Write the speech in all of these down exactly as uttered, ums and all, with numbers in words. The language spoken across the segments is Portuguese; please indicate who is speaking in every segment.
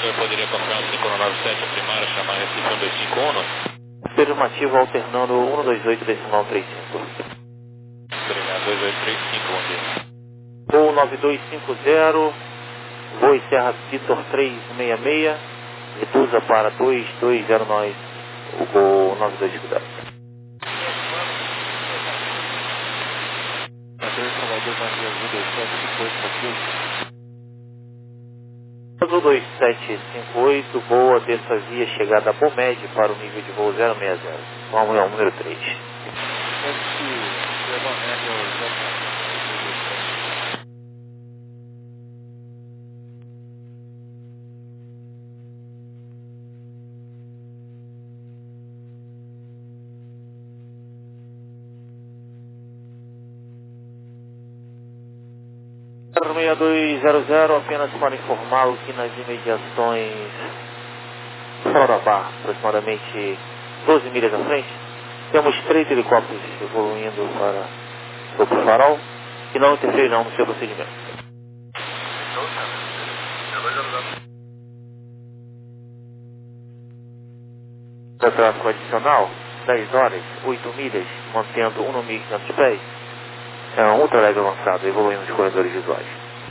Speaker 1: senhor poderia confirmar o cinco nove sete, a primária, chamar a Recife um dois cinco um?
Speaker 2: Afirmativo, alternando um dois oito decimal trinta e cinco.
Speaker 1: Obrigado, dois oito três cinco, bom dia.
Speaker 2: Voo nove dois cinco zero, voo Serra Vitor trezentos e sessenta e seis, reduza para dois dois zero nove, o voo nove dois cinco zero. Azul dois sete cinco oito, voa dessa via chegada a Bomed para o nível de voo zero seis zero. Vamos ao número três. seis dois zero zero, apenas para informá-lo que nas imediações Sorabá, aproximadamente doze milhas à frente, temos três helicópteros evoluindo para sobre o farol que não interferirão no seu procedimento. Para tráfego adicional, dez horas, oito milhas, mantendo um mil e quinhentos pés. É um ultraleve avançado, evoluindo nos corredores visuais.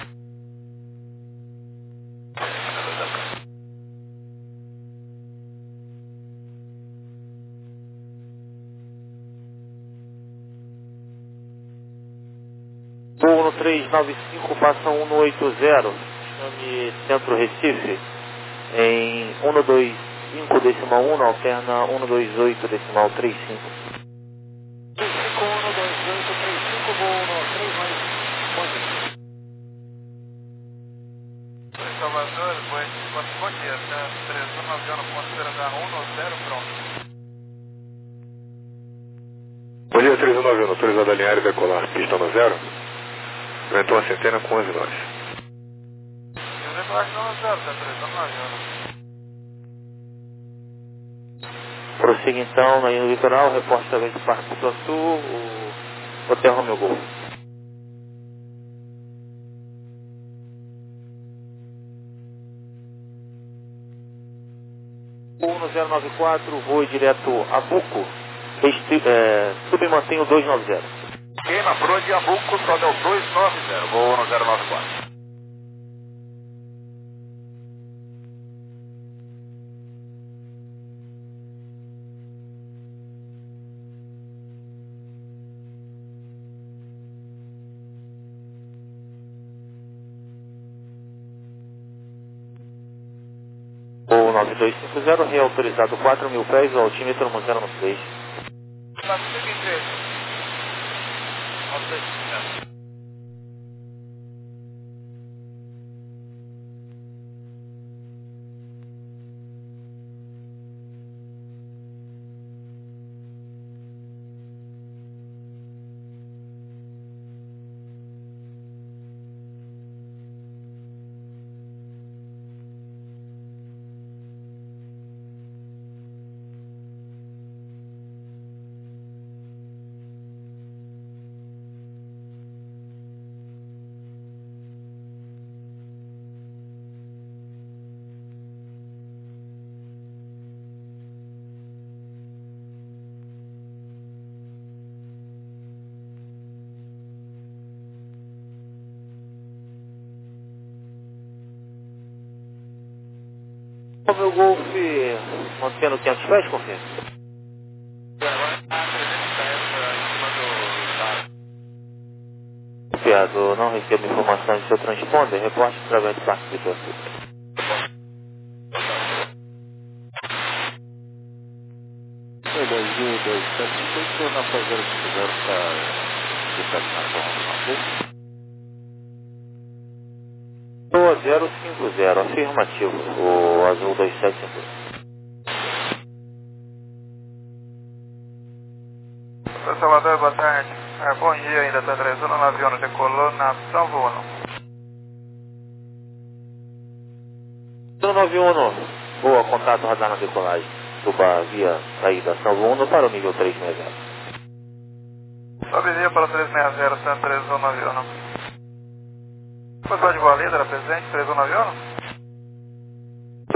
Speaker 2: Voo no trezentos e noventa e cinco, passa um no oitenta, chame Centro Recife, em um dois cinco decimal um, alterna um dois oito decimal trinta e cinco.
Speaker 3: Salvador, bom dia, três um nove um, ponto zero um zero, pronto.
Speaker 4: Bom dia, três um nove um, autorizado a alinhar e decolar, pista no zero. Ventou a centena com onze nós.
Speaker 3: Decolagem no zero, tá três um nove um.
Speaker 2: Prossiga então na linha do litoral, reporte também do Parque do Sul, o Hotel Romeo Golf. um zero nove quatro, voe direto a Buco, é, submantenha o dois nove zero.
Speaker 3: Ok, na proa de Abuco, sobe ao dois nove zero, voo no zero nove quatro.
Speaker 2: O nove dois cinco zero, reautorizado quatro mil pés, o altímetro mantendo no seis.
Speaker 3: Tá, seguinte,
Speaker 2: O meu Golf mantendo quinhentos pés, confirma. Copiado, não recebo informações do seu transponder, reporte através do Parque do Sul.
Speaker 5: dois mil, dois sete cinco, na fazenda que fizeram para determinar
Speaker 2: Boa zero cinco zero, afirmativo, o azul dois sete cinco.
Speaker 3: Oi, Salvador, boa tarde. É, bom dia, ainda está três um nove um, decolou na São Bruno.
Speaker 2: São nove um, boa, contato radar na decolagem. Suba via saída São Bruno para o nível trezentos e sessenta.
Speaker 3: Sobe via para trezentos e sessenta, São três um nove um. Foi de boa líder, presente, três um nove um?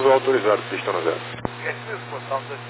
Speaker 4: Pouso autorizado, pista no zero.
Speaker 3: Esses portão dois.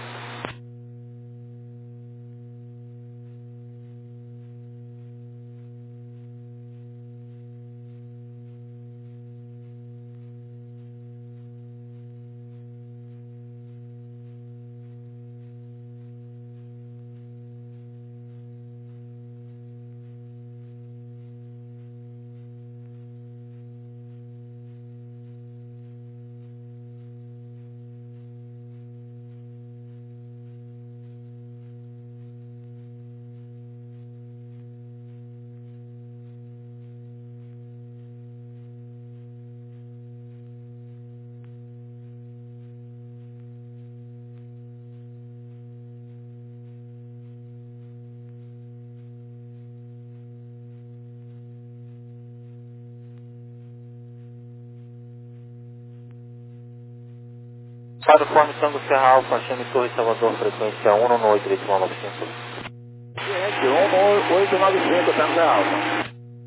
Speaker 2: Para o Forme Tango Serra Alfa, chame Torre Salvador, frequência um nove oito três nove cinco.
Speaker 5: Ciente, um oito nove cinco, Tango Serra Alfa.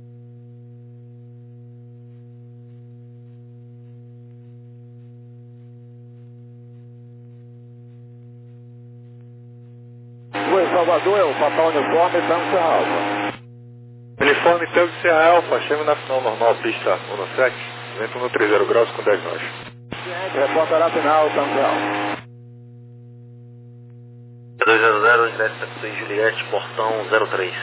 Speaker 5: Oi, Salvador, é o Papai Uniforme, Tango Serra Alfa.
Speaker 4: Uniforme Tango Serra Alfa, chame na final normal, pista um no sete, vento no trinta graus com dez nós.
Speaker 5: Ciente, reportará final, Tango Serra Alfa.
Speaker 2: dois zero zero, ingresso taxi Juliette, portão zero três.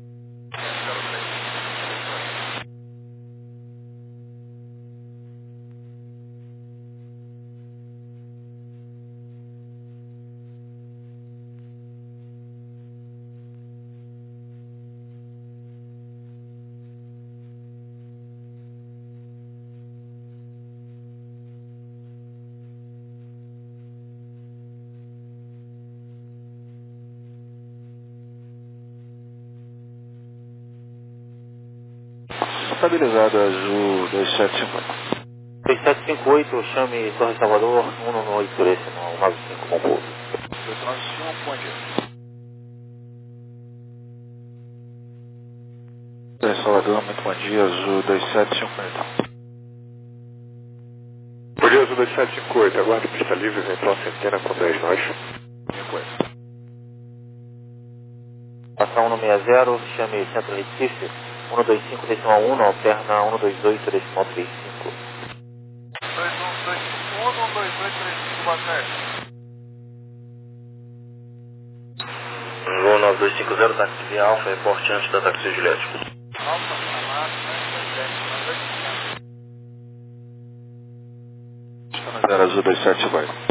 Speaker 5: Estabilizado, Azul dois sete cinco oito.
Speaker 2: dois sete cinco oito, chame Torre Salvador, um nove oito três nove cinco com pouso.
Speaker 5: Transição, bom dia. Torre Salvador, muito bom dia, Azul dois sete cinco oito.
Speaker 4: Bom dia, Azul dois sete cinco oito, aguarde pista livre, eventual centena com dez nós.
Speaker 2: Estação um seis zero, chame Centro Recife, um dois cinco decimal um, alterna um dois oito decimal três cinco.
Speaker 3: dois um dois cinco um, um dois oito três cinco, boa tarde.
Speaker 2: Voo nove dois cinco zero, táxi via Alfa, reporte antes da táxi Juliette.
Speaker 3: Alfa, Samar, dois sete
Speaker 5: Tango zero, Azul dois sete cinco oito.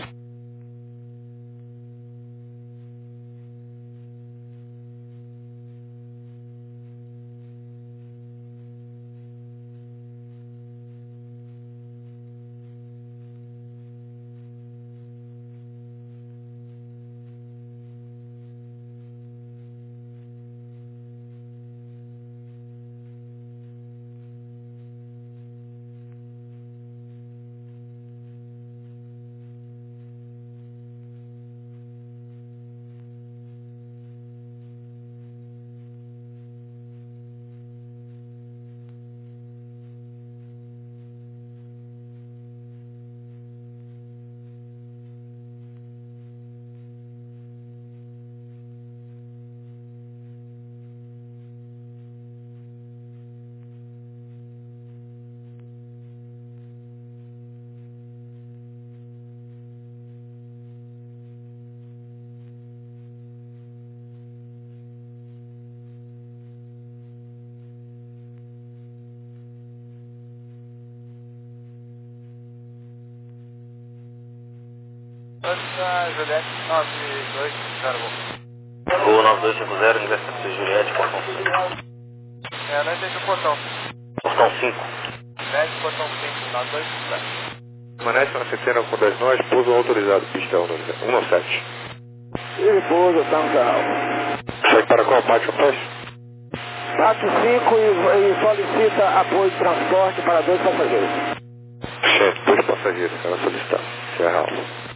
Speaker 3: Antes Juliette nove dois zero.
Speaker 2: Voo nove dois cinco zero, ingresso taxi Juliette, portão cinco.
Speaker 3: É, não entendi o portão.
Speaker 2: Portão cinco.
Speaker 3: dez, portão cinco, nove dois cinco zero.
Speaker 4: Permanece na centena com dez nós, pouso autorizado, pista um no sete.
Speaker 5: E pouso, Tango Serra Alfa.
Speaker 4: Sai para qual parte, rapaz?
Speaker 5: Bate cinco e, e solicita apoio de transporte para dois passageiros.
Speaker 4: Chefe, dois passageiros, será solicitado. Serra Alfa.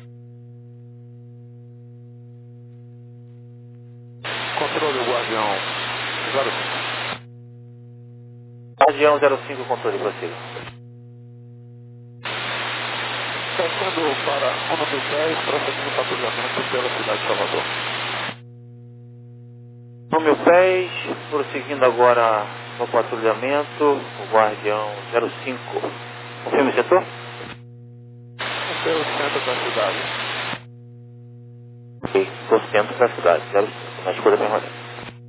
Speaker 5: Controle, Guardião zero cinco.
Speaker 2: Guardião zero cinco, controle, prossiga.
Speaker 5: Descendo para um dos dez, prosseguindo o patrulhamento pela cidade de Salvador.
Speaker 2: um mil pés, prosseguindo agora no patrulhamento, o guardião zero cinco. Confirma o setor?
Speaker 5: Pelo centro da cidade.
Speaker 2: Ok, estou centro da cidade, zero cinco, na escolha permanente.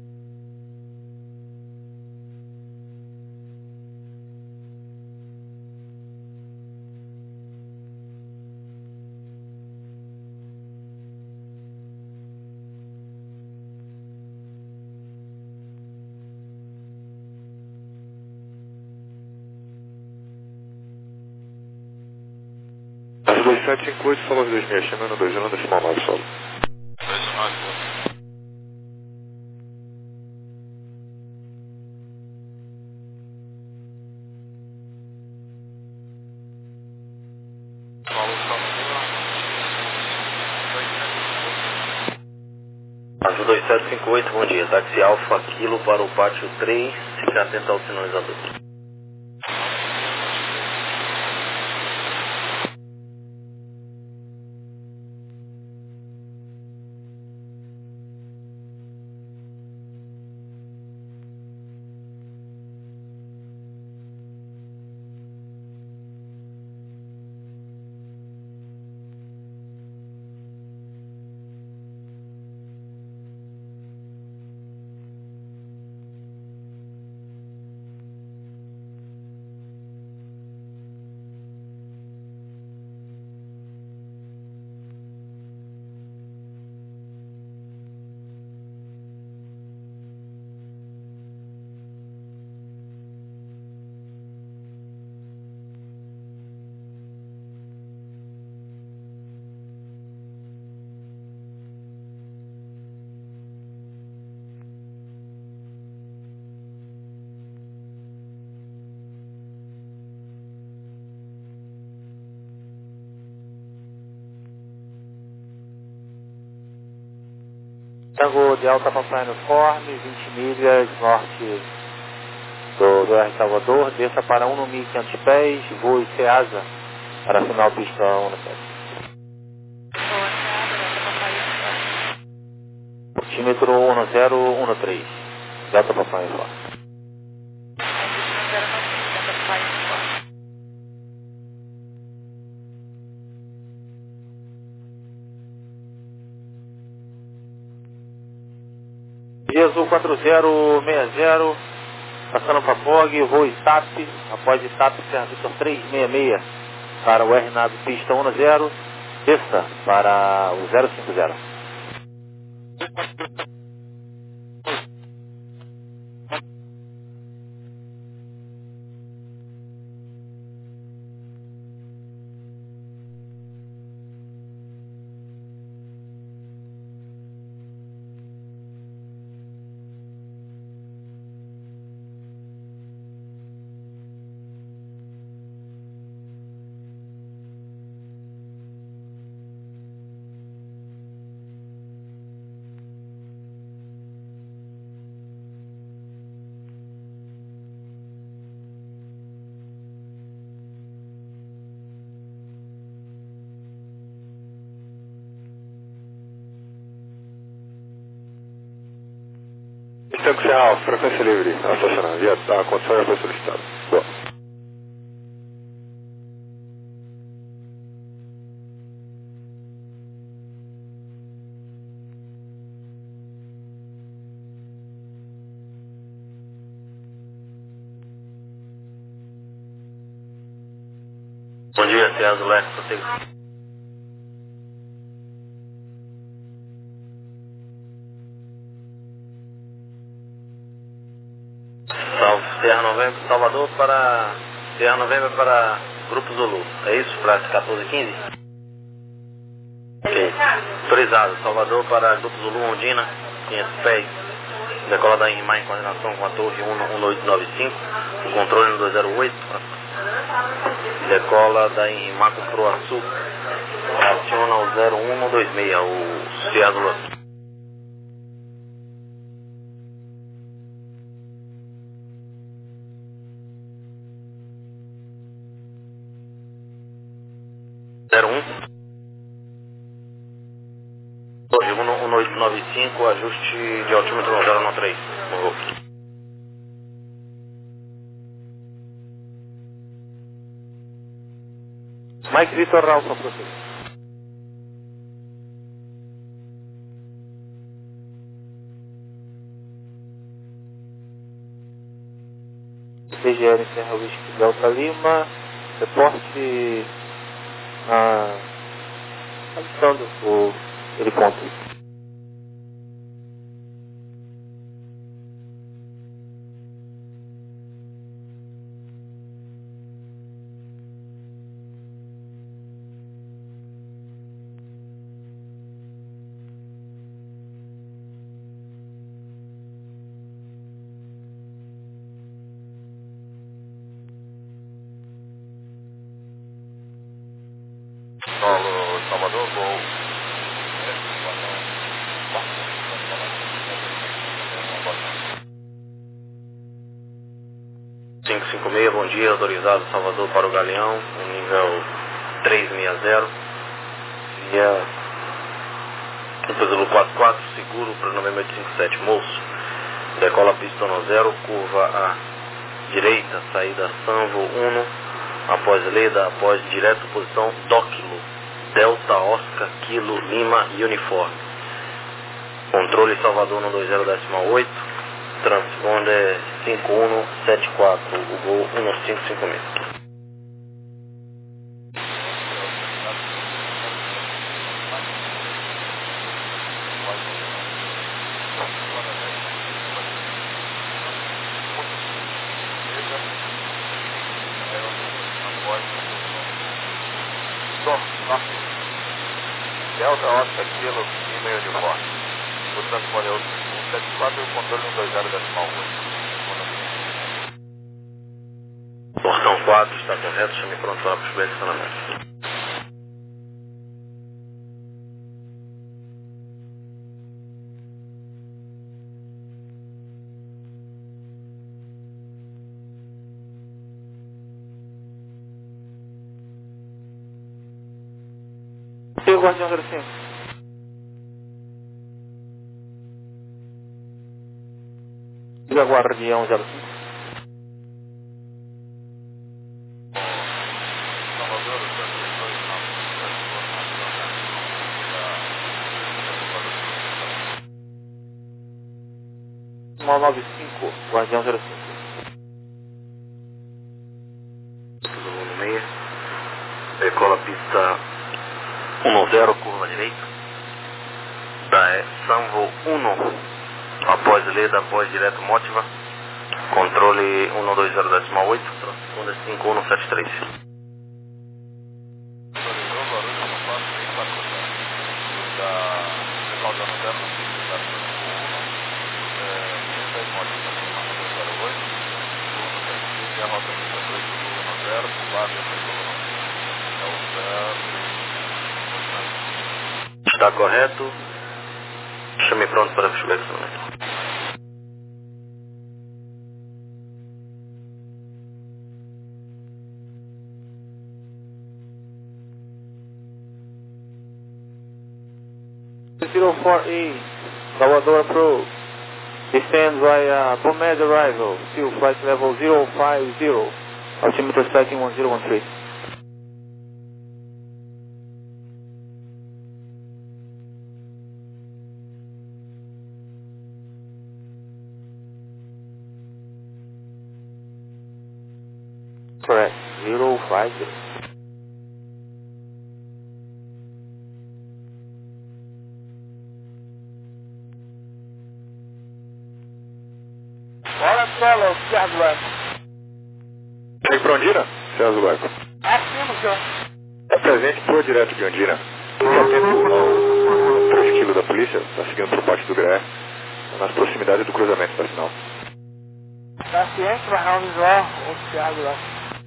Speaker 4: dois sete cinco oito, solo dois seis, chamando dois um, decimal nove, solo.
Speaker 1: dois um nove.
Speaker 6: Azul dois sete cinco oito, bom dia. Táxi Alfa Kilo para o pátio três, fique atento ao sinalizador.
Speaker 2: Tango de Alta Papai Uniforme, vinte milhas norte do, do R Salvador, desça para um mil e quinhentos pés, voe Ceasa para a final pista um sete. Altímetro um zero um três, Delta Papai Uniforme. Azul quatro zero seis zero, passando para P O G, voo I T A P, após I T A P, Serra Vitor trezentos e sessenta e seis para o R nave pista um zero, desça para o zero cinco zero.
Speaker 4: Tango Serra, frequência livre, estacionando. Via, a condição já foi solicitada. Boa.
Speaker 6: Bom dia, Ceasa Leste, proteger. Serra Novembro, Salvador para Serra Novembro para Grupo Zulu. É isso? Para quatorze quinze? Ok. Autorizado. Salvador para Grupo Zulu Ondina, quinhentos pés. Decola da Inrimar em coordenação com a torre um oito nove cinco. O controle no dois zero oito. Decola da Inrimar com Proaçu. Aciona o zero um dois seis, o Ceasa Leste. zero um. Torre um oito nove cinco, ajuste de altímetro no zero um três.
Speaker 2: Mike Vitor Alfa, prosseguir. C G L encerra o Whisky Delta Lima, reporte ah, avistando o heliponto.
Speaker 4: Paulo, Salvador, Gol.
Speaker 6: cinco cinco seis, bom dia, autorizado Salvador para o Galeão, no nível trezentos e sessenta, via Zulu quatro quatro, seguro para novembro oito cinco sete, moço, decola pista no zero, curva à direita, saída Sanvo um, após Leda, após direto, posição Dóquilo, Delta, Oscar, Kilo, Lima e Uniforme. Controle Salvador um dois zero decimal oito, transponder cinco um sete quatro, o voo um cinco cinco seis.
Speaker 4: Delta, Oscar, Kilo, Lima e Uniforme. O transponder um sete quatro e o controle um dois zero decimal oito.
Speaker 6: Portão quatro, está correto, chame pronto para o estacionamento.
Speaker 2: Seu Guardião zero cinco. Diga Guardião zero cinco. um nove cinco, Guardião zero cinco.
Speaker 6: Zulu no meio. Decola pista um zero, curva direita. Da é Sanvo um, após Leda, após direto Motiva. Controle um dois zero decimal oito, transponder cinco um sete três. Está correto. Chame pronto para o estacionamento.
Speaker 2: zero four eight, Salvador Pro. Descend via Bomed Arrival, still flight level zero five zero, altimeter setting one zero one three. Correct, zero five zero.
Speaker 3: Bora, Solo, Thiago Branco.
Speaker 4: Chega para Ondina, César Barco.
Speaker 3: Acima, senhor.
Speaker 4: É presente por direto de Ondina. Fique atento ao três quilos da polícia, está seguindo por parte do G R E, nas proximidades do cruzamento da sinal.
Speaker 3: Tá ciente, vai dar um visual, o Thiago lá.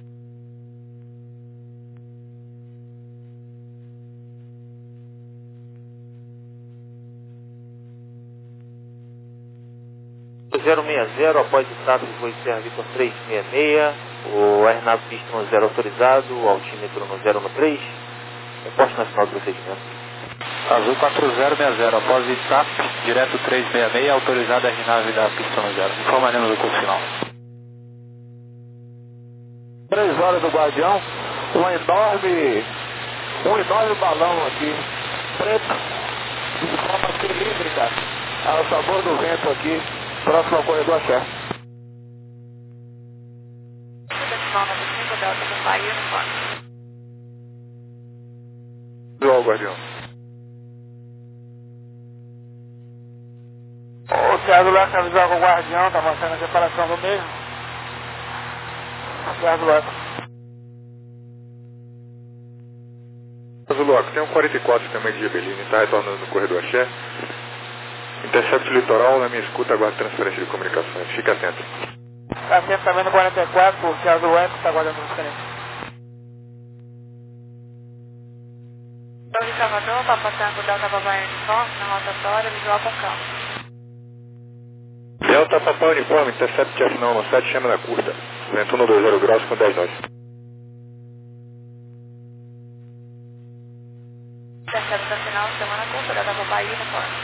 Speaker 2: zero seis zero, após o tráfego foi Serra Vitor trezentos e sessenta e seis, o aeronave pista no zero autorizado, o altímetro no zero um três, Reporte nacional do procedimento.
Speaker 5: Azul quatro zero seis zero, após I T A P, direto três seis seis, autorizada a aeronave da pista no zero. Informaremos o curso final.
Speaker 7: Três horas do Guardião, um enorme, um enorme balão aqui, preto, de forma cilíndrica, ao sabor do vento aqui, próximo ao corredor chefe.
Speaker 4: Visual, Guardião.
Speaker 3: O Thiago Leco avisou com o Guardião, tá mostrando a separação do mesmo. Thiago Leco.
Speaker 4: Azul, tem um quarenta e quatro também de Gebelini, está retornando no corredor Axé. Intercepto litoral, na minha escuta, aguardo transferência de comunicações. Fique atento.
Speaker 3: Tá atento também no quarenta e quatro, o Thiago Leco está aguardando transferência.
Speaker 8: Torre Salvador, Papa Tango, Delta Babai Uniforme, na rotatória, visual com calma.
Speaker 4: Delta Papai Uniforme, intercept F não, no sete, chama na curta. Vento um dois zero graus com dez nós.
Speaker 8: Intercept da final, semana curta, Delta Babai Uniforme.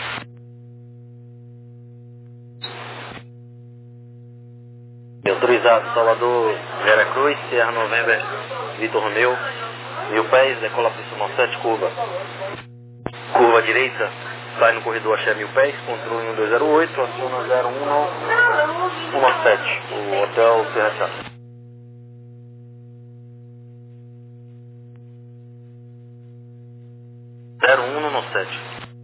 Speaker 6: Autorizado, Salvador, Vera Cruz, Sierra November, Vitor Romeu, mil pés, decola pista sete, curva. Curva direita, sai no corredor Axé mil pés, controle um dois zero oito, aciona zero um sete, o hotel Serra Chata. zero um sete.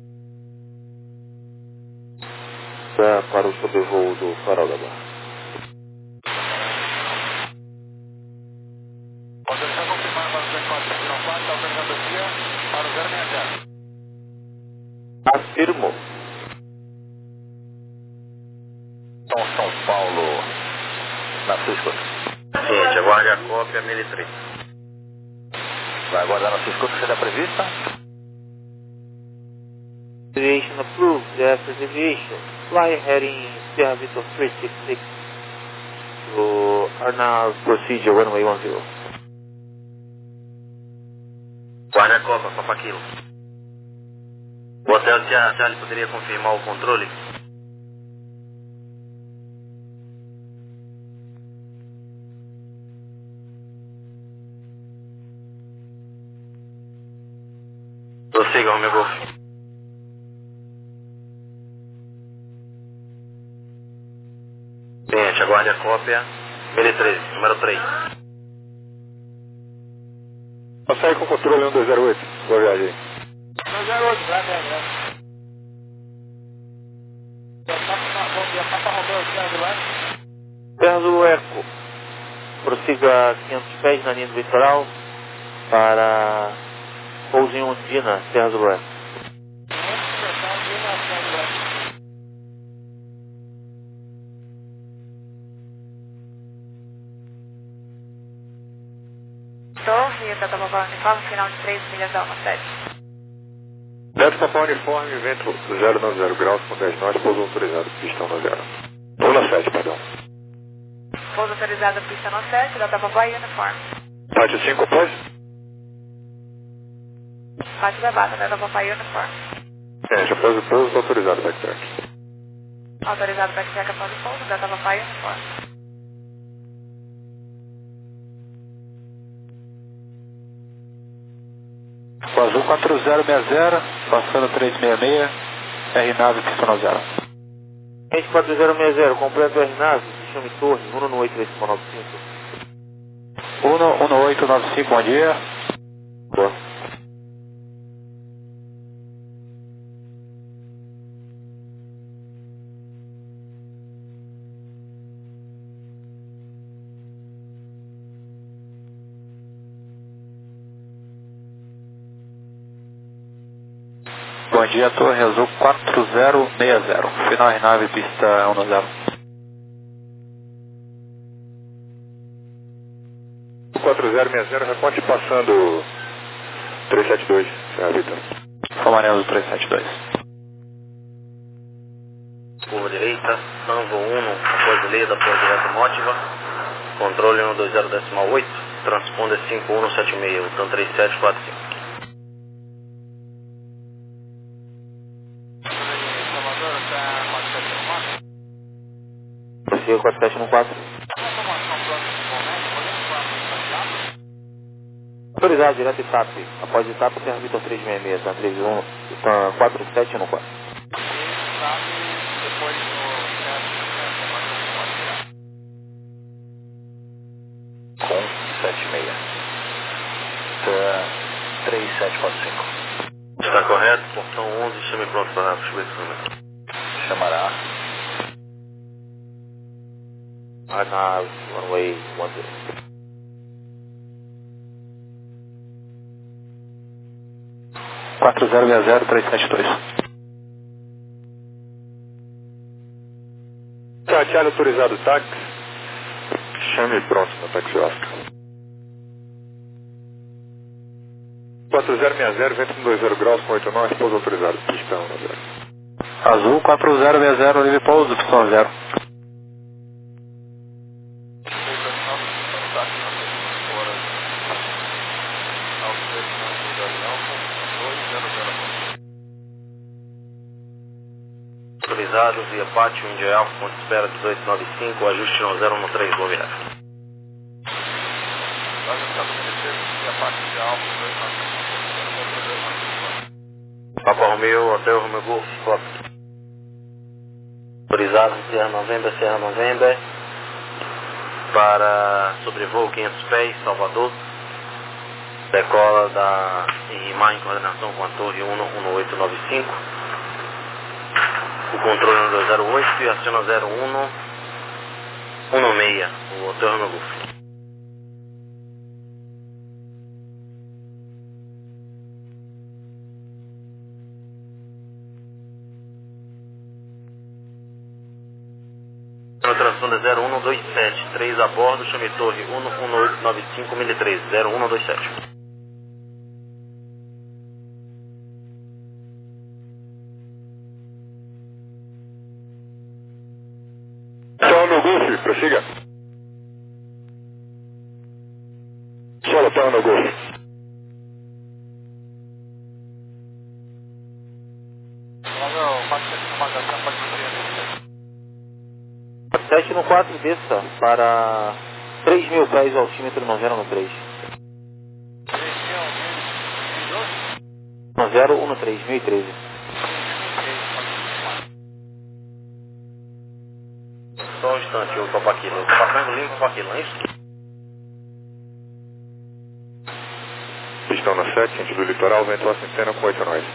Speaker 2: Tá para o sobrevoo do Farol da Barra.
Speaker 7: Autorização confirmada para o zero quatro zero quatro, autorizado aqui para o zero seis zero.
Speaker 2: Afirmo.
Speaker 7: São São Paulo, na sua escuta.
Speaker 6: Gente, aguarde a cópia mil e três.
Speaker 7: Vai aguardar na sua escuta, que será prevista?
Speaker 2: Deviation approved. After deviation, fly heading Sierra Victor three six six to Arnav procedure runway one zero.
Speaker 6: Guarde a cópia, Papa Kilo. O hotel Serra Chata poderia confirmar o controle? Prossigam, meu golfe. Gente, aguarde a cópia mil e treze, número três.
Speaker 4: Vou sair com o controle um dois zero oito. Boa viagem aí.
Speaker 3: dois zero oito, vai, vai, vai. Papa Romeu, Thiago Leco.
Speaker 2: Perlo Eco. Prossiga quinhentos pés na linha do litoral para pouso em Ondina, Serra do Oeste.
Speaker 8: Torre, Delta Babai Uniforme, final de três milhas da Alma sete.
Speaker 4: Delta Papai Uniforme, vento zero nove zero graus com dez nós, pouso autorizado, pistão no zero. Pula sete, perdão.
Speaker 8: Pouso autorizado, pista no sete, Delta Babai Uniforme.
Speaker 4: Pátio cinco, após?
Speaker 8: Pátio da Bata, Delta Babai Uniforme.
Speaker 4: É, já pôs o pouso autorizado, backtrack.
Speaker 8: Autorizado backtrack após o pouso, Delta Babai Uniforme.
Speaker 5: O Azul quatro zero seis zero, passando três seis seis, R nove, pista no zero.
Speaker 2: Gente quatro zero seis zero, completo R nave, chame torre, um um oito três nove cinco.
Speaker 5: um um oito nove cinco, bom dia.
Speaker 2: Boa.
Speaker 5: Bom dia, Torre Azul quatro zero seis zero, final R nove, pista um zero.
Speaker 4: quatro zero seis zero, reporte passando três sete dois, Serra Vitor.
Speaker 5: Informaremos o três sete dois.
Speaker 6: Curva direita, Sanvo um, após delay da porta direta Mótiva, controle um dois zero decimal oito, transponder cinco um sete seis, Tan três sete quatro cinco.
Speaker 2: dia, quatro sete um quatro. Autorizado, direto Itap. Após Itap, Serra Vitor trezentos e sessenta e seis, tá? três um, tá, quatro sete um quatro.
Speaker 4: Com sete seis. Tá, três sete quatro cinco.
Speaker 6: Está correto, portão onze, chame pronto para chover esse número.
Speaker 4: Chamará.
Speaker 2: Arnav, one way, one zero.
Speaker 4: quatro zero seis zero três sete dois. Charlie autorizado táxi. Chame pronto no táxi Oscar. quatro zero seis zero, vento dois zero graus com oito nove, pouso autorizado, pista um zero.
Speaker 7: Azul quatro zero seis zero, livre pouso, pista zero.
Speaker 6: Autorizado, via pátio, Índia Alfa, ponto de espera dezoito noventa e cinco, ajuste no zero um três, boa viagem. Papa Romeo, Hotel Romeo Golf, foto. Autorizado, Serra November, Serra November, para sobrevoo quinhentos pés, Salvador. Decola da Irrimar em coordenação com a torre um um oito nove cinco. O controle no dois zero oito e aciona zero um um seis, o Hotel Romeo Golf. Transponder zero um dois sete, três a bordo, chame torre um um oito nove cinco, mil e treze, zero um dois sete.
Speaker 4: Hotel no Golf, prossiga. Solo Hotel no Golf.
Speaker 2: sete no quatro, desça para três mil pés ao altímetro no zero um três. No zero um três, mil e treze.
Speaker 6: Só um instante, o Papaquilo. Papaquilo limpo, Papaquilo, é isso?
Speaker 4: Pistão na sete, sentido litoral, vento a centena com oito nós.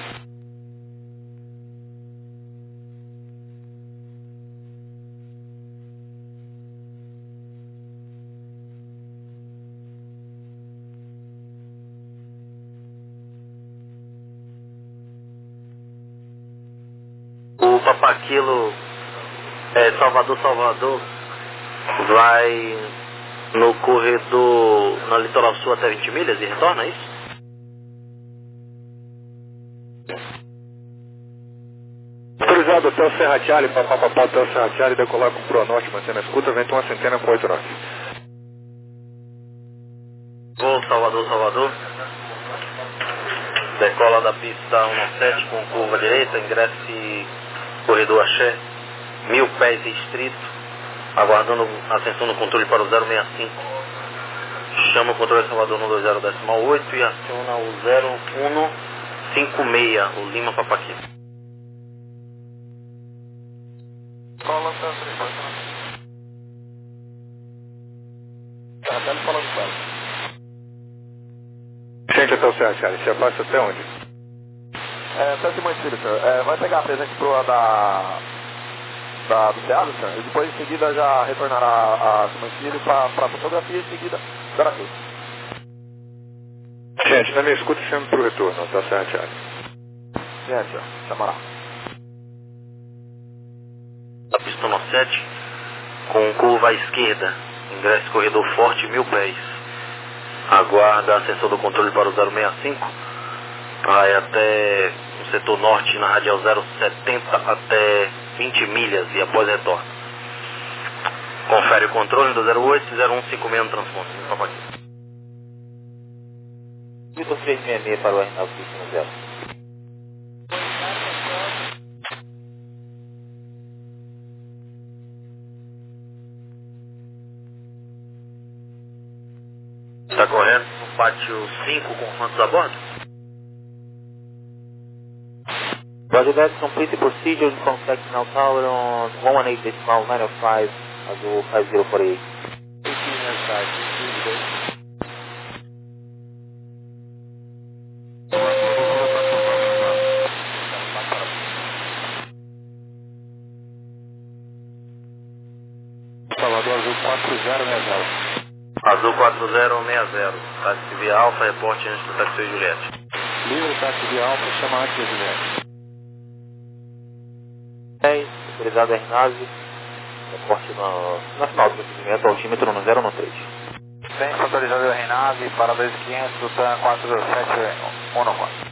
Speaker 6: O Papaquilo é, Salvador, Salvador vai no corredor na Litoral Sul até vinte milhas e retorna, é isso?
Speaker 4: Autorizado Hotel Serra Charlie, papapá, Hotel Serra Charlie, decolar com pronorte, mantendo a escuta, vento uma centena com oito nós.
Speaker 6: Voo Salvador, Salvador. Decola da pista um sete com curva direita, ingresse corredor Axé, mil pés restrito, aguardando atenção no controle para o zero seis cinco. Chama o controle Salvador no dois zero decimal oito e aciona o zero um cinco seis, o Lima Papaquilo.
Speaker 3: Cola para três,
Speaker 4: Até ele falando com ela. Gente, até o Serra Charlie, se afasta até onde?
Speaker 7: É, até Simões Filho, senhor. É, vai pegar a presente proa da, da, do Ceado, senhor, e depois em seguida já retornará a Simões Filho para a fotografia e em seguida dará tudo.
Speaker 4: Gente, na minha escuta, chame para o retorno, até o Serra Charlie.
Speaker 7: Gente, senhor, chamará.
Speaker 6: A pista no sete, com curva à esquerda, ingresse corredor forte, mil pés. Aguarda ascensão do controle para o zero seis cinco, vai até o setor norte na radial zero setenta até vinte milhas e após retorno. Confere o controle do zero oito zero um cinco seis no transponder.
Speaker 2: Vitor trezentos e sessenta e seis para o Arnaldo pista no zero.
Speaker 6: pátio cinco com quantos a bordo?
Speaker 2: Roger that, complete procedure in contact now tower on one one eight decimal nine oh five, Azul five zero four eight.
Speaker 5: Salvador Azul quatro zero seis zero.
Speaker 6: Azul quatro zero seis zero. Táxi via Alfa, reporte antes do táxi Juliette.
Speaker 5: Livre táxi via Alfa, chama antes da Juliette.
Speaker 2: dez, autorizado R nove, reporte no, na final do procedimento, altímetro no zero um três.
Speaker 3: Bem, autorizado R nove, para dois mil e quinhentos, TAM quatro sete um quatro.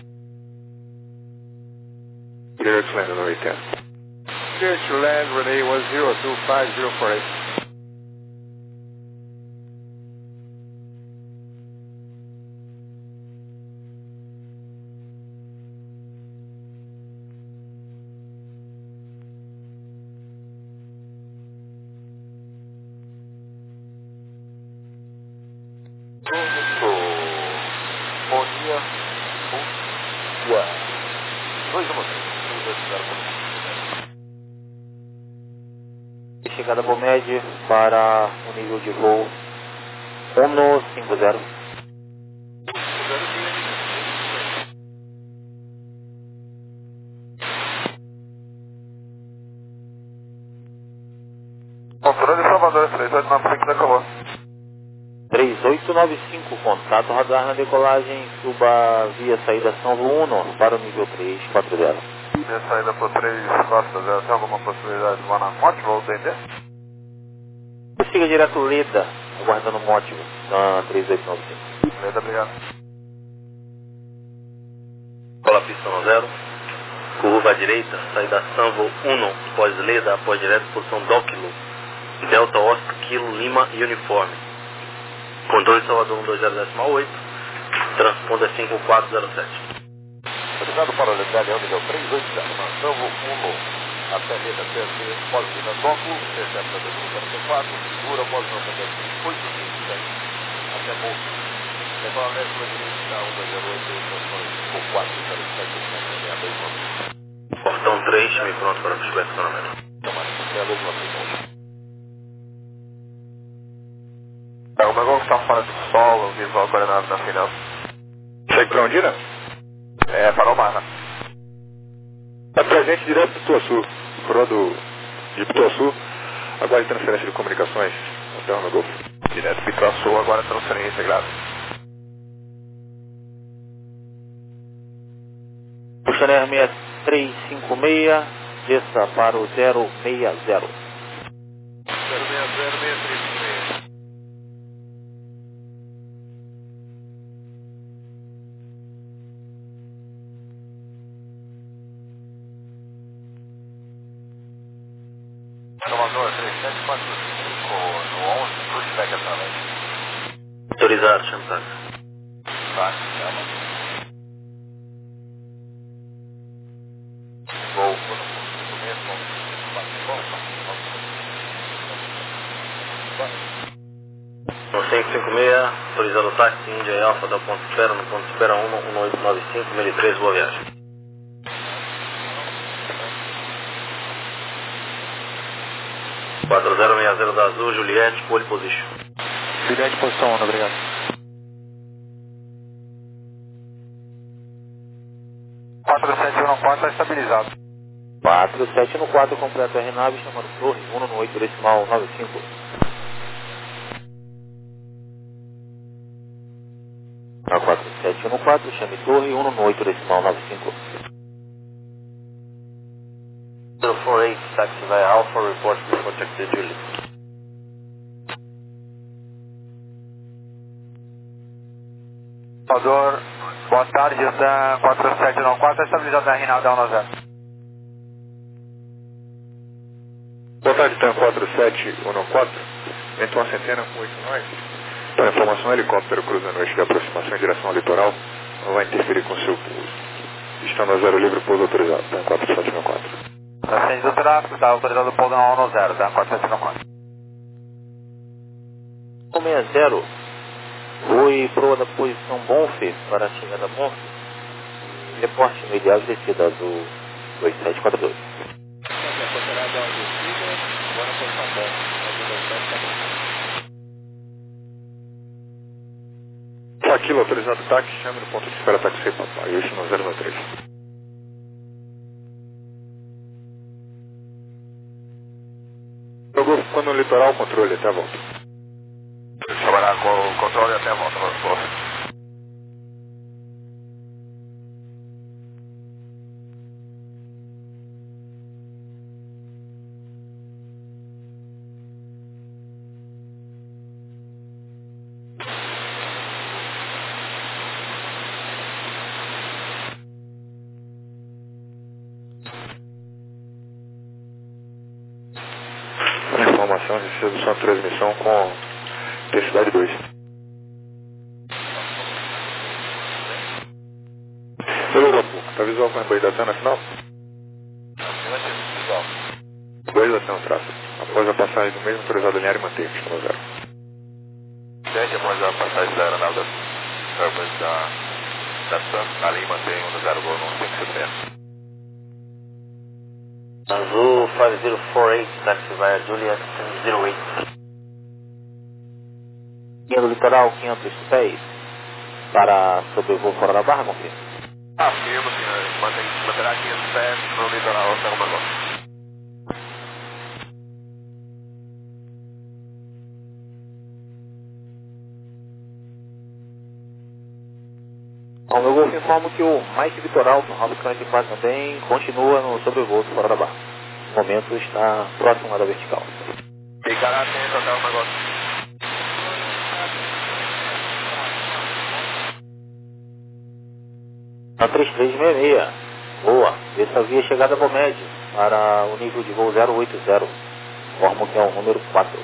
Speaker 4: Clear to land no eight.
Speaker 5: Clear to land, relay one zero two five zero four eight.
Speaker 7: Bom dia. Boa. Dois a você.
Speaker 2: Chegada Bomed para o nível de voo um cinco zero.
Speaker 3: Controle de Salvador, três oito nove cinco decolou.
Speaker 2: três oito nove cinco, contato radar na decolagem, suba via saída São um para o nível três quatro zero.
Speaker 3: Minha saída por três quatro zero, tem alguma possibilidade de voar na Monte? Vou entender?
Speaker 2: Siga direto Leda, aguardando o mótivo, na três oito nove cinco.
Speaker 3: Leda, obrigado.
Speaker 6: Cola pista no zero. Curva à direita, saída Sanvo um, pós Leda, após direto, posição Dóquilo. Delta Oscar, Kilo, Lima e Uniforme. Controle de Salvador um dois zero decimal oito. Transponder cinco quatro zero sete.
Speaker 7: Autorizado para o Leão nível três oito zero. Manchamo um. Até Leda P C, pós-vida Dóculo, intercepta dois mil e quatro, segura, pós-nota oito cinco sete. Até Bolsa. Decolagem para a direita, um dois zero oito, transponder cinco quatro zero sete, seis dois nove.
Speaker 6: Portão três, me pronto para o Expresso Econômico.
Speaker 7: Tomara, seis dois nove.
Speaker 3: É, o negócio está fora do solo, visual coordenado na final.
Speaker 4: Segue para onde, né?
Speaker 3: É, para o mar, né?
Speaker 4: É presente direto do Pituaçu. Frodo de Pituaçu. Aguarde transferência de comunicações. Hotel no Golfo.
Speaker 3: Direto do Pituaçu, agora transferência, grave.
Speaker 2: Puxaner seis três cinco seis, desça para o zero seis zero.
Speaker 7: zero seis zero seis três cinco seis. Salvador três sete quatro cinco no onze, pushback através.
Speaker 6: Autorizado, chama táxi.
Speaker 7: Tá, chama. Vou, vou no mesmo.
Speaker 6: No cinco cinco seis, autorizado o táxi, Índia e Alfa da ponto espera, no ponto espera um um oito nove cinco, mil e três, boa viagem. quatro zero seis zero da Azul, Juliette, pole position.
Speaker 5: Juliette, posição um, obrigado.
Speaker 3: quatro sete um quatro está estabilizado.
Speaker 2: quatro sete um quatro, completo R nove, chamando Torre, um no oito decimal nove cinco. Na quatro sete um quatro, chame Torre, um no oito decimal nove cinco.
Speaker 6: zero four eight, taxi via Alpha, report before taxi Juliet.
Speaker 3: Salvador, boa tarde, está quatro sete um quatro, estabilizado na Rinalda um zero.
Speaker 4: Boa tarde, TAM quatro sete um quatro. Ventou uma centena com oito nós. Então, informação, helicóptero cruzando o eixo de aproximação em direção ao litoral. Não vai interferir com o seu pouso. Estão no zero livre, pouso autorizado, TAM quatro sete um quatro.
Speaker 3: Ascende do tráfego, está autorizado o pouso na um zero, tá? quatro sete um quatro.
Speaker 2: um seis zero, Fui proa da posição Bonfe para a chegada Bonfe. Reporte imediato descida do dois sete quatro dois.
Speaker 5: Considerado a descida, agora na posição Bonfe, azul dois sete quatro dois.
Speaker 4: Aquilo, autorizado táxi, chame no ponto de espera táxi papai, eixo no zero nove três. Jogou ficando no litoral, controle, até a volta.
Speaker 3: Trabalhar com o controle até a volta, vamos supor.
Speaker 4: Informação, recebo sua transmissão com intensidade dois. Beleza, pô. Tá visual com a embolização na final?
Speaker 3: Visual.
Speaker 4: Embolização, traço. Após a passagem do mesmo autorizado linear e manter, estima zero.
Speaker 3: Desde após a passagem da aeronave da Airbus da, da Sun, ali mantém um zero gol no cinco sete zero.
Speaker 6: Azul cinco zero quatro oito, táxi via Juliet zero oito.
Speaker 2: Linha do litoral, quinhentos pés. Para sobrevoo fora da barra, confirma.
Speaker 3: Afirmo, senhores. Mantém, manterá quinhentos pés no litoral, São Marcos.
Speaker 2: Bom, meu golfe informa que o Mike Litoral, do Alfa quarenta e quatro também, continua no sobrevoo fora da barra. No momento está próximo da vertical.
Speaker 3: Ficará atento até o negócio.
Speaker 2: Na três três seis seis. Boa. Essa via chegada ao médio para o nível de voo zero oito zero. Informo que é o número quatro.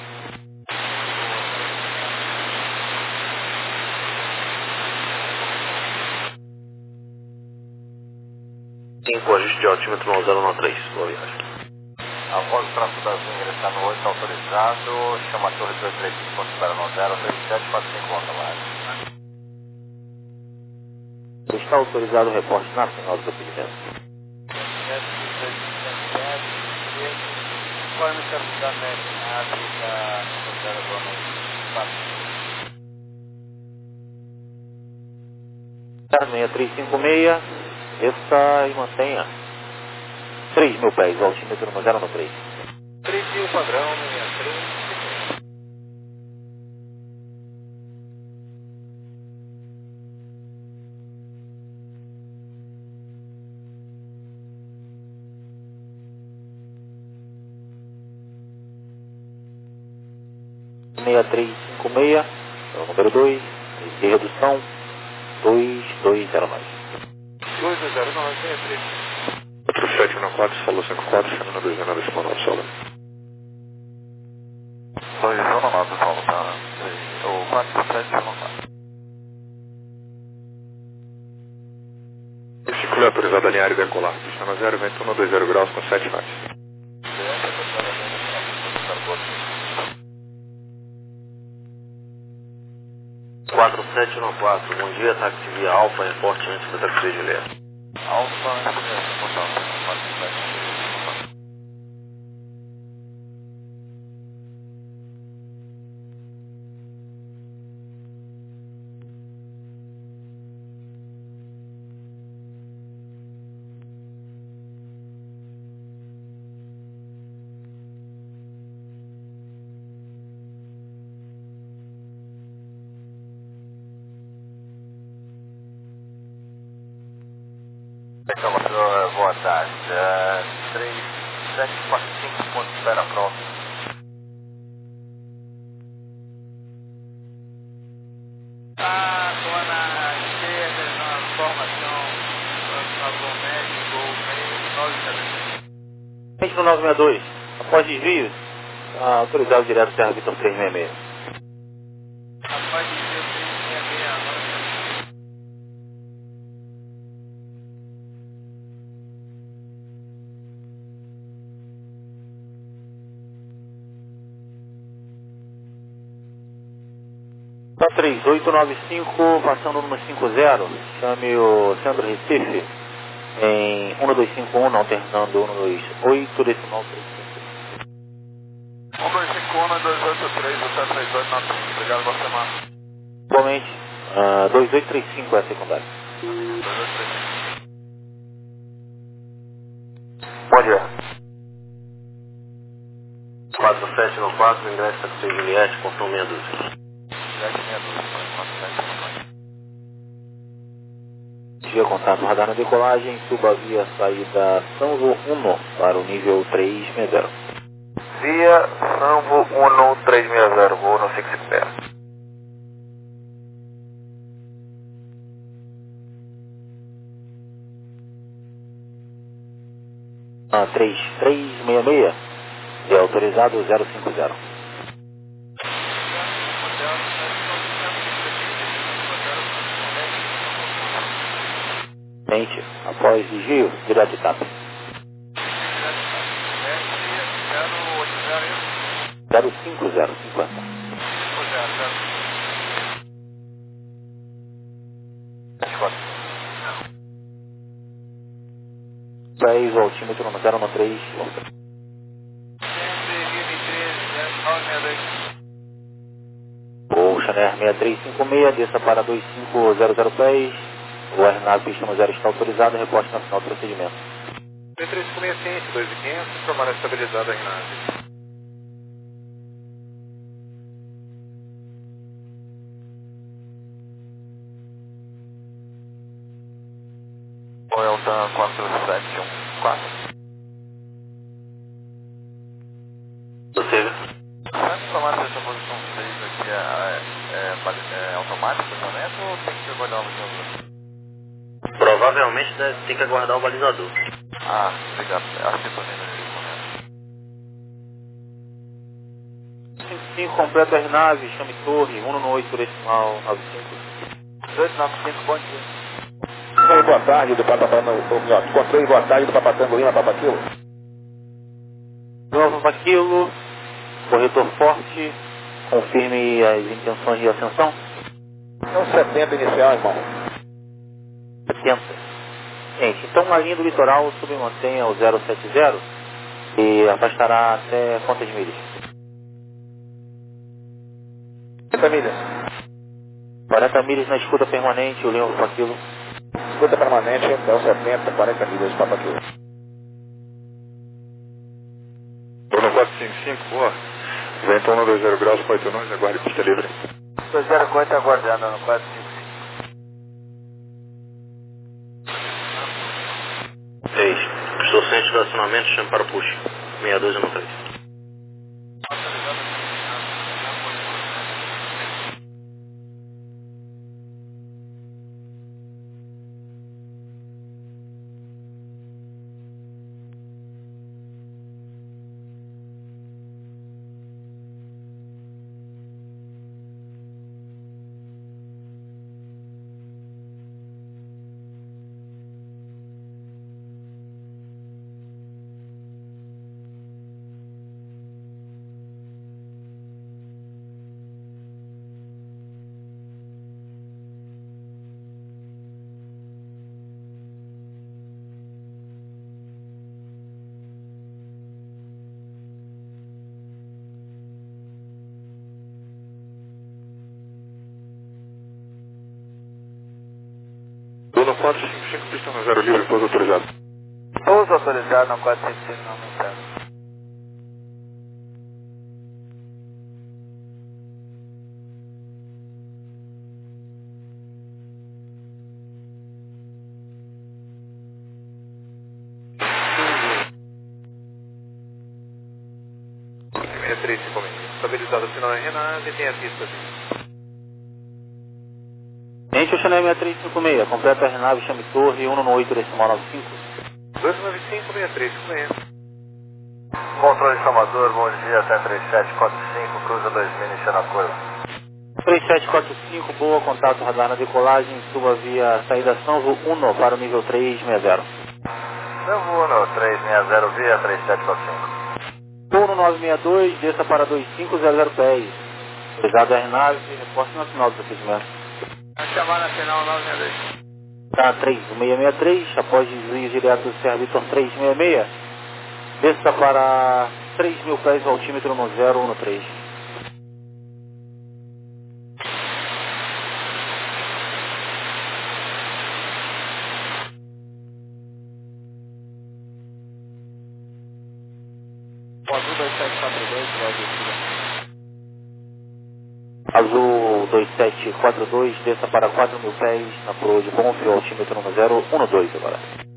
Speaker 6: cinco, ajuste de altímetro no zero nove três. Boa viagem.
Speaker 3: A voz do tráfego da Zunga está no oito autorizado. Chama a torre dois três cinco, ponto espera no zero três sete quatro cinco, volta lá.
Speaker 2: Está autorizado o reporte nacional do seu pedimento.
Speaker 5: Conforme estamos da média, África, considerada
Speaker 2: seis três cinco seis, desça e mantenha três mil pés, altímetro no zero nove três.
Speaker 5: três mil padrão, sessenta e três.
Speaker 2: seis três cinco seis, é o número dois, de redução dois dois zero nove.
Speaker 5: dois dois zero nove, sessenta e três.
Speaker 4: quatro sete um quatro, solo cinco quatro, chame no dois nove esse manual solo.
Speaker 3: dois um nove, Paulo, tá? O quatro sete um quatro.
Speaker 4: O ciclo é autorizado a linear e decolar. Chama zero, vento um dois zero graus com sete knots.
Speaker 6: quatro sete um quatro, bom dia, táxi via Alfa, reporte antes da taxi de Julieta.
Speaker 3: Alfa, quatro sete. Boa tarde. Uh, três sete quatro cinco, ponto espera próximo.
Speaker 5: Tá, dona esquerda, na formação, próximo médio, gol meio, nove sete.
Speaker 2: Centro nove seis dois, após desvios, tá autorizado direto Serra Vitor três seis seis.
Speaker 5: Rapaz, desvio três seis seis, agora.
Speaker 2: três oito nove cinco, passando no cinquenta, chame o Centro Recife em um dois cinco um, alternando um dois oito, decimal três cinco.
Speaker 3: um dois cinco um, dois oito três, até três oito nove cinco, obrigado, boa semana.
Speaker 2: Igualmente, uh, dois oito três cinco é a secundária.
Speaker 3: dois oito três cinco.
Speaker 2: Bom dia.
Speaker 6: quatro sete nove quatro, ingresso taxi Juliette, confirma meia dúzia.
Speaker 2: Dia contato radar na decolagem, suba via saída Sanvo um para o nível três seis zero.
Speaker 3: Via Sanvo um três seis zero, vou no cinco cinco zero.
Speaker 2: Ah, três três seis seis, é autorizado zero cinco zero. Mente, após vigio, direto de TAP. zero cinco zero, cinquenta. dez, o altímetro no zero um três. O Chanel seis três cinco seis, desça para dois cinco zero zero pés. O R nove pista no zero está autorizado, reporte no final do procedimento.
Speaker 4: seis três cinco seis ciente, dois mil e quinhentos, permanece estabilizado a R nove.
Speaker 3: Elton quatro sete um quatro.
Speaker 6: Possível.
Speaker 3: Sabe informar se essa posição seis aqui é, é, é, é automático no momento ou tem que aguardar uma de
Speaker 6: Provavelmente deve, tem que aguardar o balizador.
Speaker 3: Ah, obrigado. Acho que estou vendo nesse momento.
Speaker 2: cinco cinco, completo R nove, chame torre, um no oito, decimal nove cinco.
Speaker 7: dois nove cinco, bom dia. Oi, boa tarde do Papatango. Encontrei boa tarde do Papatango Lima, Papaquilo.
Speaker 2: Novo Papaquilo, corretor forte, confirme as intenções de ascensão.
Speaker 7: É um setenta inicial, irmão.
Speaker 2: setenta. Gente, então na linha do litoral submantenha o zero sete zero e afastará até quantas milhas?
Speaker 7: quarenta milhas.
Speaker 2: quarenta milhas na escuta permanente, o Leão Papaquilo.
Speaker 7: Escuta permanente, é o setenta, quarenta milhas, Papaquilo.
Speaker 4: Bruno quatro cinco cinco, boa. Vento um dois zero graus, oito nove, aguarde pista livre.
Speaker 7: dois zero quatro aguardando no quatro cinco cinco.
Speaker 6: seis. Estou sem estacionamento, chame para o push. seis dois um três.
Speaker 4: Bruno quatro cinco cinco, pista no zero livre, pouso autorizado.
Speaker 7: Pouso autorizado no quatro cinco cinco, não aumentando.
Speaker 4: seis três cinco seis, estabilizado, sinal R nove, tem a pista ali.
Speaker 2: Gente, o Chanel seis três cinco seis, completa R nove, chame torre, um no oito, decimal nove cinco.
Speaker 4: dois nove cinco, seis três cinco seis.
Speaker 3: Controle de Salvador, bom dia, até três sete quatro cinco, cruza dois mil, iniciando a curva.
Speaker 2: três sete quatro cinco, boa, contato radar na decolagem, suba via saída Sanvo um para o nível três seis zero.
Speaker 3: Sanvo um três seis zero, via três sete quatro cinco.
Speaker 2: um no nove seis dois, desça para dois cinco zero zero pés. Pesado aeronave, reporte nacional do aquecimento.
Speaker 7: Chamar nacional nove seis dois.
Speaker 2: Tá, três seis seis três, após desvio direto do Serra Vitor três seis seis. Desça para três mil pés, altímetro no zero um três.
Speaker 5: Azul dois sete quatro dois, Brasil.
Speaker 2: Azul dois sete quatro dois, desça para quatro mil pés, na proa de Bonfio, altímetro no zero um dois agora.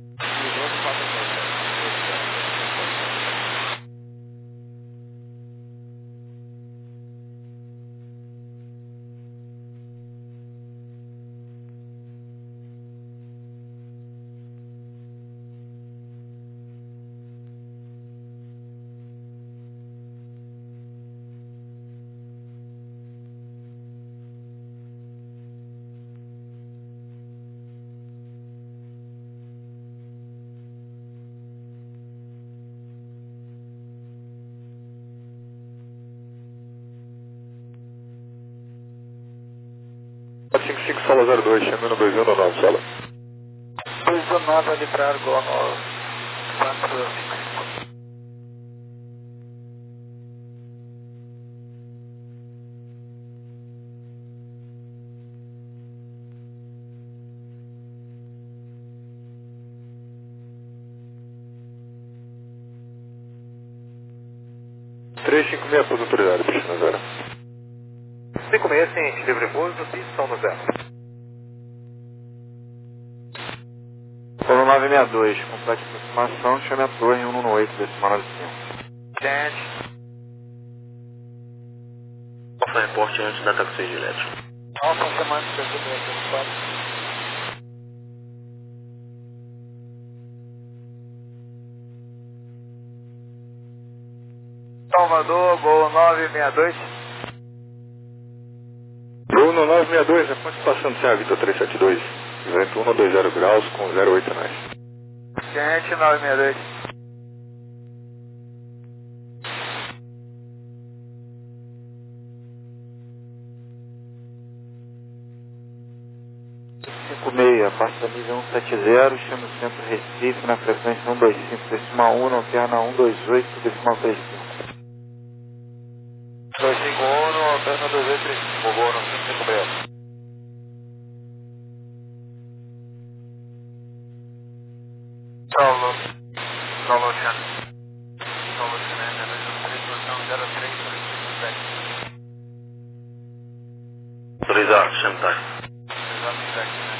Speaker 4: quatro cinco cinco, sala zero dois, chamando dois um nove, sala.
Speaker 7: dois um nove, ali para Argo no quatro cinco cinco.
Speaker 4: três cinco seis, pouso autorizado, pista no zero.
Speaker 3: cinco seis, ciente, livre pouso, pista no zero.
Speaker 2: Polo nove seis dois, complete aproximação, chame a torre um oito, decimal nove cinco.
Speaker 7: Gente.
Speaker 6: Qual foi o reporte antes da taxi de elétrico?
Speaker 7: Alfa, semana de dois quatro. Salvador, Gol nove seis dois.
Speaker 4: Bruno nove seis dois, a participação do Serra Vitor três sete dois, vento um dois zero graus com zero oito nós.
Speaker 7: Gente, nove seis dois.
Speaker 2: cinco seis, passa nível um sete zero, chama o centro Recife na frequência um dois cinco, decimal um, alterna um dois oito, decimal três cinco.
Speaker 3: dois cinco um, alterna dois oito três cinco, Gol no cinco cinco seis.
Speaker 7: Saulo. Saulo, Luciano. Saulo, Luciano, dois um três, posição zero três três sete.
Speaker 6: Autorizado, chame tá.
Speaker 7: Exato, sete, né?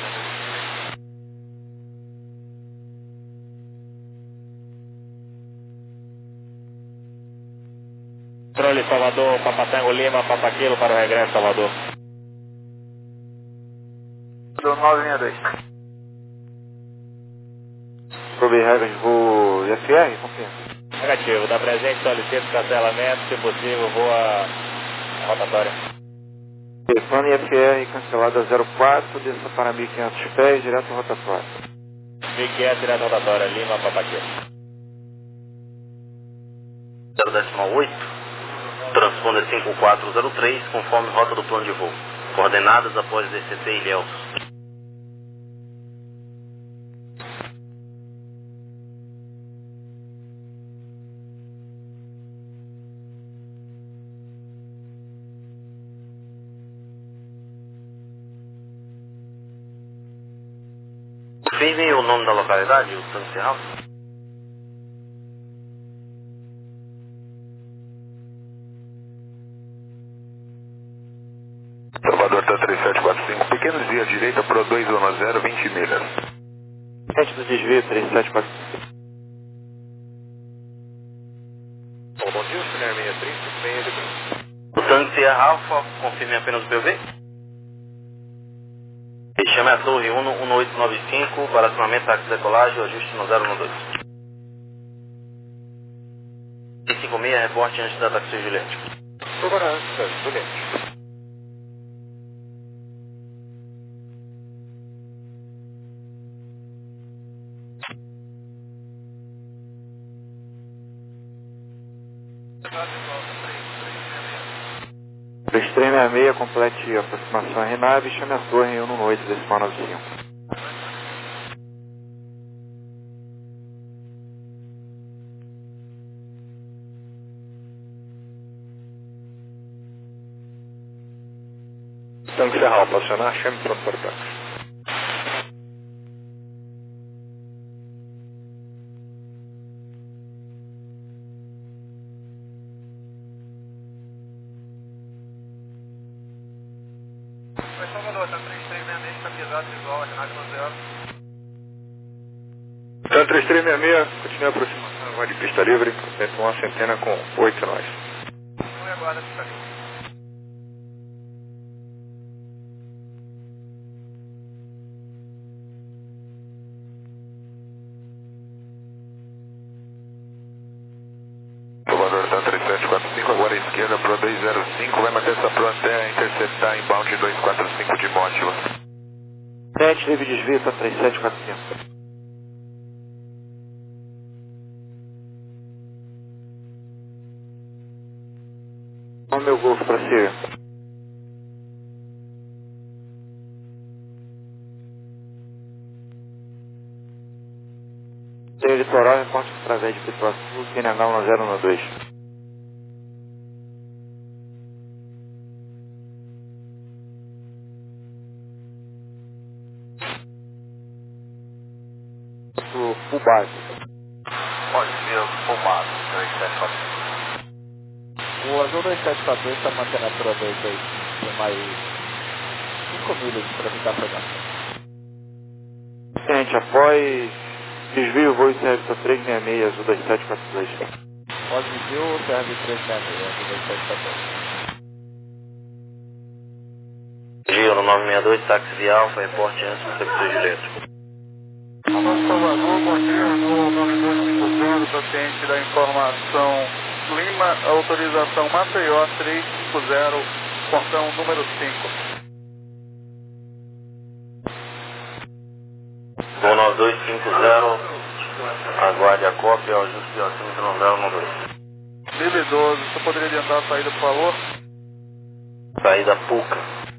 Speaker 1: Controle Salvador, Papatango Lima, Papaquilo para o regresso, Salvador.
Speaker 7: Do nove seis dois.
Speaker 2: Sobre regras de voo I F R, confirma.
Speaker 1: Negativo, dá presente, solicito cancelamento, se possível, voa rotatória.
Speaker 2: Plano I F R cancelado a zero quatro, desça para mil e quinhentos pés, direto ao rotatório.
Speaker 1: mil e quinhentos, direto rotatória, Lima, Papaquilo.
Speaker 6: zero decimal oito. Transponder cinco quatro zero três, conforme rota do plano de voo. Coordenadas após D C T e Ilhéus. Confirme o nome da localidade, o Tanque Serral.
Speaker 3: Salvador tá três sete quatro cinco, pequenos dias direita pro dois um zero, vinte milhas.
Speaker 2: Sete do desvio, três sete quatro cinco.
Speaker 3: Bom dia, Chilher seis três cinco seis depois.
Speaker 6: O Tanque Serra Alfa, confirme apenas o P O V. E chame a torre um um oito nove cinco, baracionamento, táxi de decolagem, ajuste no zero um dois. E cinco seis, reporte antes da taxi Juliette.
Speaker 3: Segurança, Juliette.
Speaker 2: três três seis seis, complete a aproximação R nove, chame a torre em um oito decimal nove cinco.
Speaker 4: Tanque Serral, posicionar, chame pronto para o táxi.
Speaker 3: Oi, Salvador, tá três três seis seis, está pesado visual, a rádio no zero.
Speaker 4: Tá três três seis seis, continua a aproximação, vai de pista livre, dentro de uma centena com oito nós.
Speaker 3: Não é agora, pista livre. Salvador, tá três sete quatro cinco, agora à esquerda para dois zero cinco, vai manter essa pro até interceptar inbound dois quatro cinco de Mótila.
Speaker 2: sete, livre desvio, tá três sete quatro cinco. Olha o meu Golfo para si. Tem o litoral, encontro através de Pituaçu, Q N H um zero um dois. Full base.
Speaker 3: Pode ser full base, três sete quatro cinco.
Speaker 5: O Azul dois sete quatro dois está mantendo a Pro dois dois por mais cinco milhas para ficar pegando.
Speaker 2: Gente, após desvio, voo Service três seis seis, Azul dois sete quatro dois.
Speaker 5: Pode desvio, serve três seis seis, Azul dois sete quatro dois.
Speaker 6: Giro nove seis dois, táxi via Alfa, reporte antes do Sector Juliette.
Speaker 9: Alô, Salvador, bom dia, no nove dois cinco zero, paciente da informação Lima, autorização Maceió três cinco zero, portão número cinco.
Speaker 6: Voo nove dois cinco zero, aguarde a cópia, ajuste de altímetro no zero um dois.
Speaker 9: Lili doze, você poderia adiantar a saída, por favor?
Speaker 6: Saída Puca.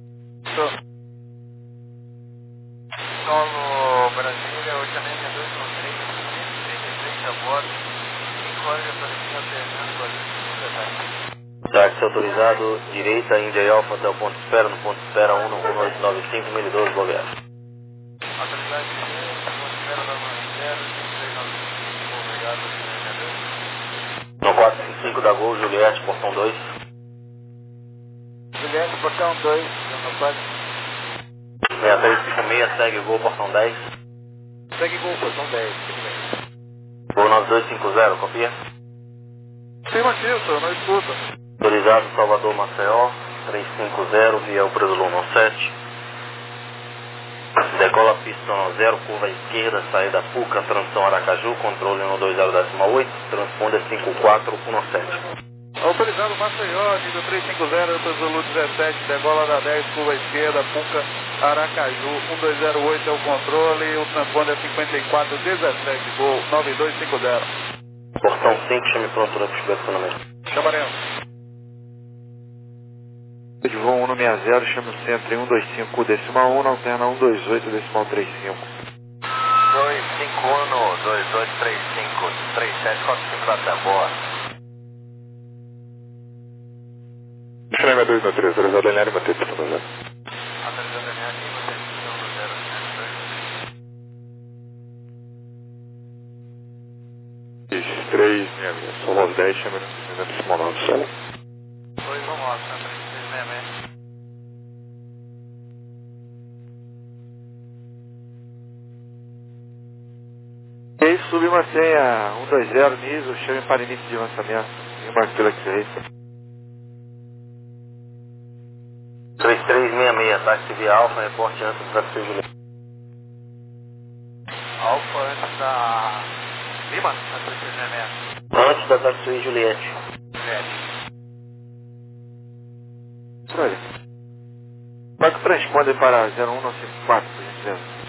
Speaker 3: Solo Brasília, oito seis dois três, trinta e três a bordo, cinco horas de autonomia alternando ali.
Speaker 6: Táxi autorizado, direita, Índia Alfa até o ponto de espera, no ponto de espera um um oito nove cinco, mil e doze, boa viagem.
Speaker 3: Autoridade direita, ponto de espera nove zero, cinco três nove cinco, obrigado,
Speaker 6: No quatro cinco cinco da Gol, Juliette, portão dois.
Speaker 5: Juliette, portão dois, no quatro.
Speaker 6: seis três cinco seis, segue Gol, portão dez.
Speaker 5: Segue Gol, portão dez, tudo bem.
Speaker 6: Gol nove dois cinco zero, copia.
Speaker 9: Afirmativo, senhor, não escuta.
Speaker 6: Autorizado Salvador Maceió, três cinco zero, via o Preso sete. Decola pista zero, curva esquerda, saída Puca, transição Aracaju, controle no dois zero oito, transponder cinco quatro um sete.
Speaker 9: Autorizado Maceió, nível três cinco zero, Zulu dezessete, degola da dez, curva esquerda, Puca, Aracaju, um dois zero oito é o controle, o transponder cinquenta e quatro dezessete, Gol nove dois cinco zero.
Speaker 6: Portão cinco, chame pronto no estacionamento.
Speaker 9: Chamaremos.
Speaker 2: De voo um seis zero, chame o centro em um dois cinco decimal um, alterna um dois oito decimal trinta e cinco.
Speaker 3: dois cinco um, dois oito três cinco, três sete quatro cinco até bordo.
Speaker 4: Chame dois no três, autorizado L N manter pista no zero.
Speaker 3: Autorizado L N, você precisa no zero
Speaker 4: Isso, três seis seis, só aos dez, chame no decimal nove solo.
Speaker 3: dois, vamos lá, três três seis seis.
Speaker 2: E aí, subi mantenha um dois zero, nível, chame para início de lançamento. E uma fila que você
Speaker 6: três três seis seis, táxi via Alfa, reporte antes do Sector Juliette.
Speaker 3: Alfa antes da Lima, na três três seis seis.
Speaker 6: Antes da Taxi Juliette.
Speaker 2: Olha. Qual que transponder para zero um nove cinco quatro, por gentileza?